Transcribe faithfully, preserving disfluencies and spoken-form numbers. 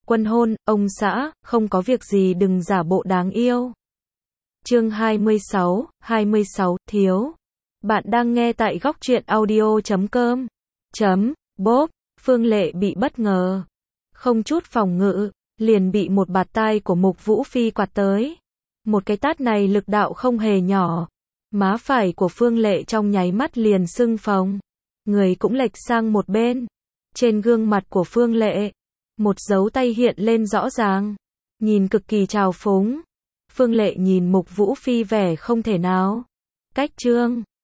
Quân hôn, ông xã, không có việc gì đừng giả bộ đáng yêu. Chương hai mươi sáu, hai mươi sáu, thiếu. Bạn đang nghe tại góc truyện audio chấm com. Chấm, bốp, Phương Lệ bị bất ngờ. Không chút phòng ngự, liền bị một bạt tai của Mục Vũ Phi quạt tới. Một cái tát này lực đạo không hề nhỏ. Má phải của Phương Lệ trong nháy mắt liền sưng phồng. Người cũng lệch sang một bên. Trên gương mặt của Phương Lệ, một dấu tay hiện lên rõ ràng. Nhìn cực kỳ trào phúng. Phương Lệ nhìn Mục Vũ Phi vẻ không thể nào. Cách trương.